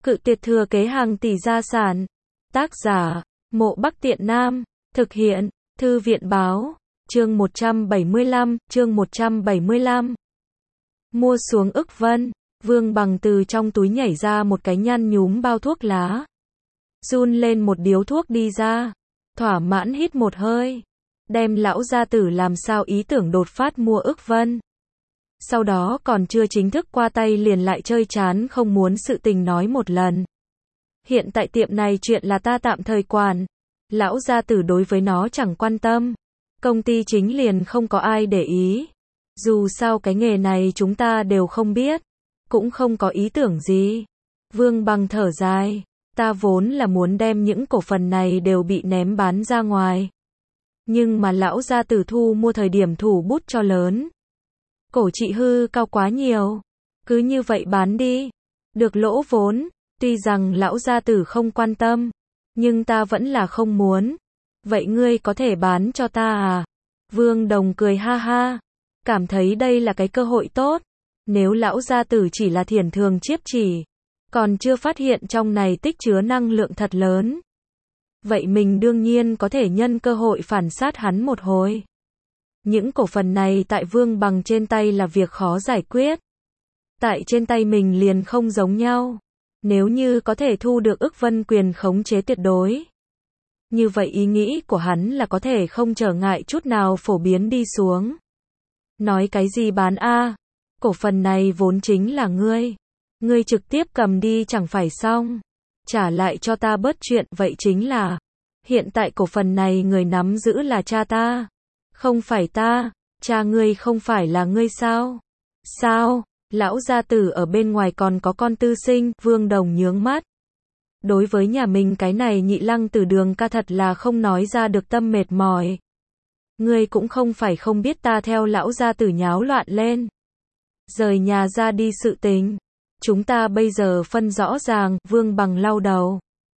Cự tuyệt thừa kế hàng tỷ gia sản. Tác giả, Mộ Bắc Tiện Nam. Thực hiện, Thư viện báo. Chương 175. Mua xuống ức vân. Vương Bằng từ trong túi nhảy ra một cái nhăn nhúm bao thuốc lá. Run lên một điếu thuốc đi ra. Thỏa mãn hít một hơi. Đem lão gia tử làm sao ý tưởng đột phát mua ức vân. Sau đó còn chưa chính thức qua tay liền lại chơi chán không muốn sự tình nói một lần. Hiện tại tiệm này chuyện là ta tạm thời quản. Lão gia tử đối với nó chẳng quan tâm. Công ty chính liền không có ai để ý. Dù sao cái nghề này chúng ta đều không biết. Cũng không có ý tưởng gì. Vương Bằng thở dài. Ta vốn là muốn đem những cổ phần này đều bị ném bán ra ngoài. Nhưng mà lão gia tử thu mua thời điểm thủ bút cho lớn. Cổ trị hư cao quá nhiều. Cứ như vậy bán đi. Được lỗ vốn. Tuy rằng lão gia tử không quan tâm. Nhưng ta vẫn là không muốn. Vậy ngươi có thể bán cho ta à? Vương Đồng cười ha ha. Cảm thấy đây là cái cơ hội tốt. Nếu lão gia tử chỉ là thiển thường chiếp chỉ. Còn chưa phát hiện trong này tích chứa năng lượng thật lớn. Vậy mình đương nhiên có thể nhân cơ hội phản sát hắn một hồi. Những cổ phần này tại Vương Bằng trên tay là việc khó giải quyết. Tại trên tay mình liền không giống nhau. Nếu như có thể thu được ức vân quyền khống chế tuyệt đối. Như vậy ý nghĩ của hắn là có thể không trở ngại chút nào phổ biến đi xuống. Nói cái gì bán a? Cổ phần này vốn chính là ngươi. Ngươi trực tiếp cầm đi chẳng phải xong. Trả lại cho ta bớt chuyện, vậy chính là. Hiện tại cổ phần này người nắm giữ là cha ta. Không phải ta. Cha ngươi không phải là ngươi sao? Sao? Lão gia tử ở bên ngoài còn có con tư sinh. Vương Đồng nhướng mắt. Đối với nhà mình cái này nhị lăng tử đường ca thật là không nói ra được tâm mệt mỏi. Ngươi cũng không phải không biết ta theo lão gia tử nháo loạn lên. Rời nhà ra đi sự tình. Chúng ta bây giờ phân rõ ràng. Vương Bằng lau đầu.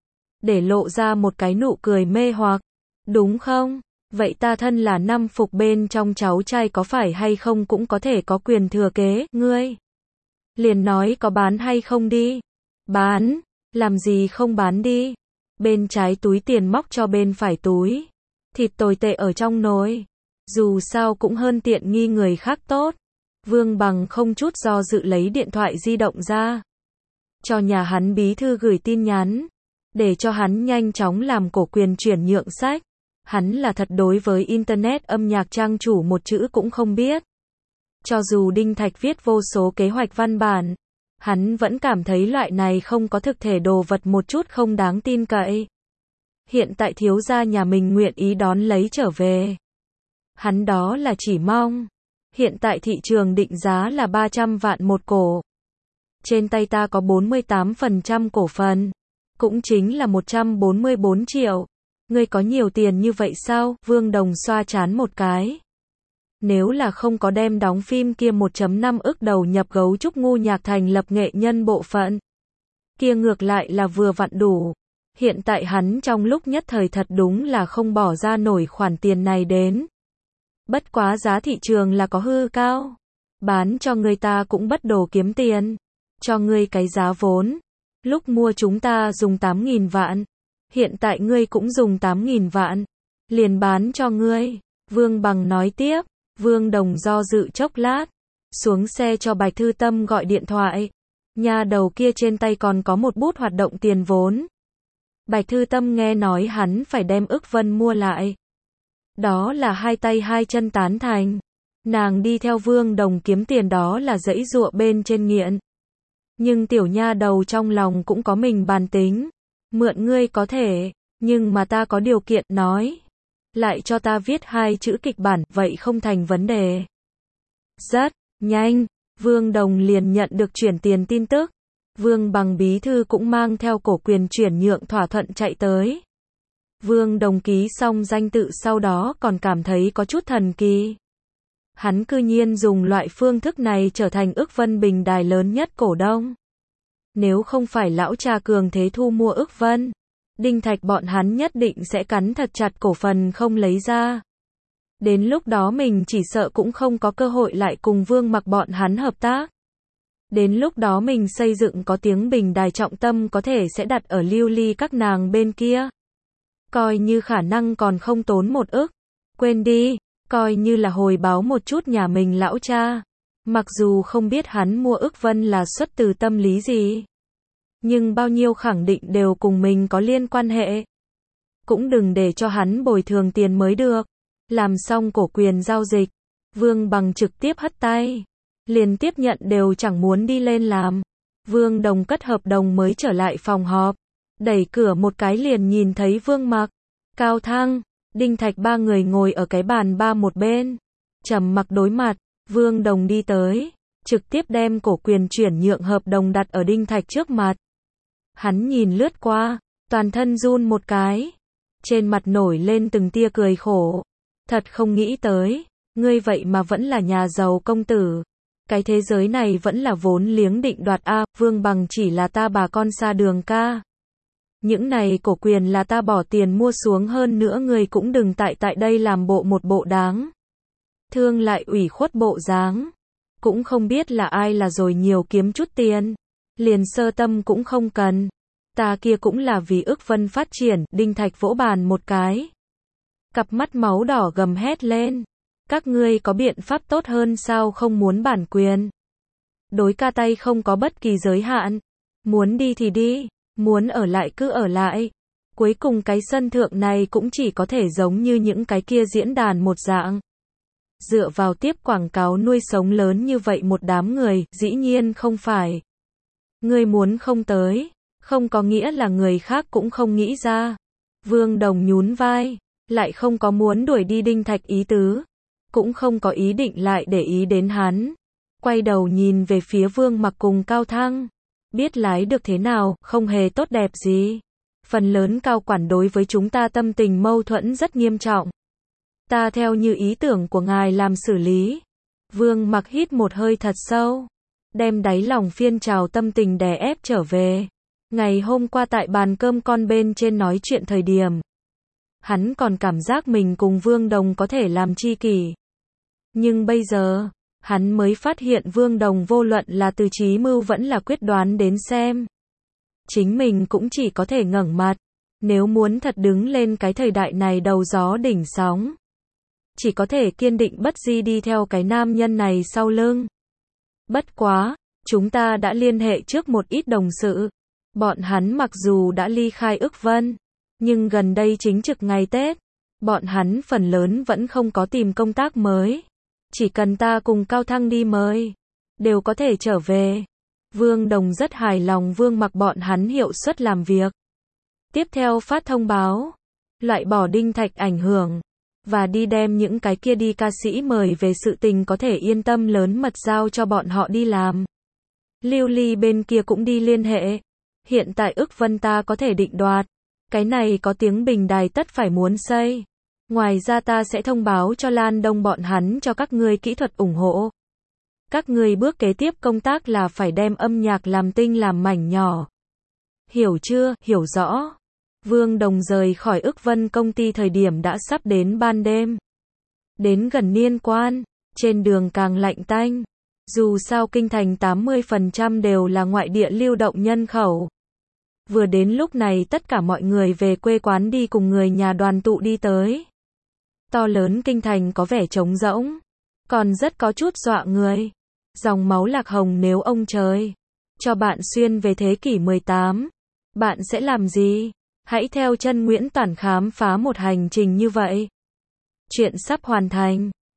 Để lộ ra một cái nụ cười mê hoặc. Đúng không? Vậy ta thân là năm phục bên trong cháu trai có phải hay không cũng có thể có quyền thừa kế. Ngươi liền nói có bán hay không đi. Bán. Làm gì không bán đi. Bên trái túi tiền móc cho bên phải túi. Thịt tồi tệ ở trong nồi. Dù sao cũng hơn tiện nghi người khác tốt. Vương Bằng không chút do dự lấy điện thoại di động ra. Cho nhà hắn bí thư gửi tin nhắn. Để cho hắn nhanh chóng làm cổ quyền chuyển nhượng sách. Hắn là thật đối với Internet âm nhạc trang chủ một chữ cũng không biết. Cho dù Đinh Thạch viết vô số kế hoạch văn bản. Hắn vẫn cảm thấy loại này không có thực thể đồ vật một chút không đáng tin cậy. Hiện tại thiếu gia nhà mình nguyện ý đón lấy trở về. Hắn đó là chỉ mong. Hiện tại thị trường định giá là 300 vạn một cổ. Trên tay ta có 48% cổ phần. Cũng chính là 144 triệu. Ngươi có nhiều tiền như vậy sao? Vương Đồng xoa trán một cái. Nếu là không có đem đóng phim kia 1.5 ức đầu nhập gấu trúc ngu nhạc thành lập nghệ nhân bộ phận. Kia ngược lại là vừa vặn đủ. Hiện tại hắn trong lúc nhất thời thật đúng là không bỏ ra nổi khoản tiền này đến. Bất quá giá thị trường là có hư cao. Bán cho người ta cũng bất đồ kiếm tiền. Cho ngươi cái giá vốn. Lúc mua chúng ta dùng 8.000 vạn. Hiện tại ngươi cũng dùng 8.000 vạn. Liền bán cho ngươi. Vương Bằng nói tiếp. Vương Đồng do dự chốc lát. Xuống xe cho Bạch Thư Tâm gọi điện thoại. Nhà đầu kia trên tay còn có một bút hoạt động tiền vốn. Bạch Thư Tâm nghe nói hắn phải đem ức vân mua lại. Đó là hai tay hai chân tán thành. Nàng đi theo Vương Đồng kiếm tiền đó là giãy giụa bên trên nghiện. Nhưng tiểu nha đầu trong lòng cũng có mình bàn tính. Mượn ngươi có thể, nhưng mà ta có điều kiện nói. Lại cho ta viết 2 chữ kịch bản, vậy không thành vấn đề. Rất nhanh, Vương Đồng liền nhận được chuyển tiền tin tức. Vương Bằng bí thư cũng mang theo cổ quyền chuyển nhượng thỏa thuận chạy tới. Vương Đồng ký xong danh tự sau đó còn cảm thấy có chút thần kỳ. Hắn cư nhiên dùng loại phương thức này trở thành ức vân bình đài lớn nhất cổ đông. Nếu không phải lão cha cường thế thu mua ức vân, Đinh Thạch bọn hắn nhất định sẽ cắn thật chặt cổ phần không lấy ra. Đến lúc đó mình chỉ sợ cũng không có cơ hội lại cùng Vương Mặc bọn hắn hợp tác. Đến lúc đó mình xây dựng có tiếng bình đài trọng tâm có thể sẽ đặt ở lưu ly các nàng bên kia. Coi như khả năng còn không tốn một ức. Quên đi, coi như là hồi báo một chút nhà mình lão cha. Mặc dù không biết hắn mua ức vân là xuất từ tâm lý gì. Nhưng bao nhiêu khẳng định đều cùng mình có liên quan hệ. Cũng đừng để cho hắn bồi thường tiền mới được. Làm xong cổ quyền giao dịch, Vương Bằng trực tiếp hất tay. Liền tiếp nhận đều chẳng muốn đi lên làm. Vương Đồng cất hợp đồng mới trở lại phòng họp. Đẩy cửa một cái liền nhìn thấy Vương Mặc, Cao Thăng, Đinh Thạch ba người ngồi ở cái bàn ba một bên. Trầm mặc đối mặt, Vương Đồng đi tới, trực tiếp đem cổ quyền chuyển nhượng hợp đồng đặt ở Đinh Thạch trước mặt. Hắn nhìn lướt qua, toàn thân run một cái. Trên mặt nổi lên từng tia cười khổ. Thật không nghĩ tới, ngươi vậy mà vẫn là nhà giàu công tử. Cái thế giới này vẫn là vốn liếng định đoạt a, Vương Bằng chỉ là ta bà con xa đường ca. Những này cổ quyền là ta bỏ tiền mua xuống, hơn nữa người cũng đừng tại đây làm một bộ đáng thương lại ủy khuất bộ dáng. Cũng không biết là ai là rồi nhiều kiếm chút tiền. Liền sơ tâm cũng không cần. Ta kia cũng là vì ức vân phát triển. Đinh Thạch vỗ bàn một cái. Cặp mắt máu đỏ gầm hét lên. Các ngươi có biện pháp tốt hơn sao, không muốn bản quyền. Đối ca tay không có bất kỳ giới hạn. Muốn đi thì đi, muốn ở lại cứ ở lại. Cuối cùng cái sân thượng này cũng chỉ có thể giống như những cái kia diễn đàn một dạng. Dựa vào tiếp quảng cáo nuôi sống lớn như vậy một đám người, dĩ nhiên không phải. Ngươi muốn không tới, không có nghĩa là người khác cũng không nghĩ ra. Vương Đồng nhún vai, lại không có muốn đuổi đi Đinh Thạch ý tứ. Cũng không có ý định lại để ý đến hắn. Quay đầu nhìn về phía Vương Mặc cùng Cao Thăng. Biết lái được thế nào, không hề tốt đẹp gì. Phần lớn cao quản đối với chúng ta tâm tình mâu thuẫn rất nghiêm trọng. Ta theo như ý tưởng của ngài làm xử lý. Vương Mặc hít một hơi thật sâu. Đem đáy lòng phiên trào tâm tình đè ép trở về. Ngày hôm qua tại bàn cơm con bên trên nói chuyện thời điểm. Hắn còn cảm giác mình cùng Vương Đồng có thể làm tri kỷ. Nhưng bây giờ, hắn mới phát hiện Vương Đồng vô luận là từ trí mưu vẫn là quyết đoán đến xem. Chính mình cũng chỉ có thể ngẩng mặt. Nếu muốn thật đứng lên cái thời đại này đầu gió đỉnh sóng. Chỉ có thể kiên định bất di đi theo cái nam nhân này sau lưng. Bất quá, chúng ta đã liên hệ trước một ít đồng sự. Bọn hắn mặc dù đã ly khai ức vân. Nhưng gần đây chính trực ngày Tết. Bọn hắn phần lớn vẫn không có tìm công tác mới. Chỉ cần ta cùng Cao Thăng đi mời, đều có thể trở về. Vương Đồng rất hài lòng Vương Mặc bọn hắn hiệu suất làm việc. Tiếp theo phát thông báo, loại bỏ Đinh Thạch ảnh hưởng, và đi đem những cái kia đi ca sĩ mời về, sự tình có thể yên tâm lớn mật giao cho bọn họ đi làm. Lưu Ly bên kia cũng đi liên hệ. Hiện tại ức vân ta có thể định đoạt. Cái này có tiếng bình đài tất phải muốn xây. Ngoài ra ta sẽ thông báo cho Lan Đông bọn hắn cho các ngươi kỹ thuật ủng hộ. Các ngươi bước kế tiếp công tác là phải đem âm nhạc làm tinh làm mảnh nhỏ. Hiểu chưa, hiểu rõ. Vương Đồng rời khỏi ức vân công ty thời điểm đã sắp đến ban đêm. Đến gần niên quan, trên đường càng lạnh tanh. Dù sao kinh thành 80% đều là ngoại địa lưu động nhân khẩu. Vừa đến lúc này tất cả mọi người về quê quán đi cùng người nhà đoàn tụ đi tới. To lớn kinh thành có vẻ trống rỗng, còn rất có chút dọa người. Dòng máu lạc hồng, nếu ông trời cho bạn xuyên về thế kỷ 18, bạn sẽ làm gì? Hãy theo chân Nguyễn Toản khám phá một hành trình như vậy. Chuyện sắp hoàn thành.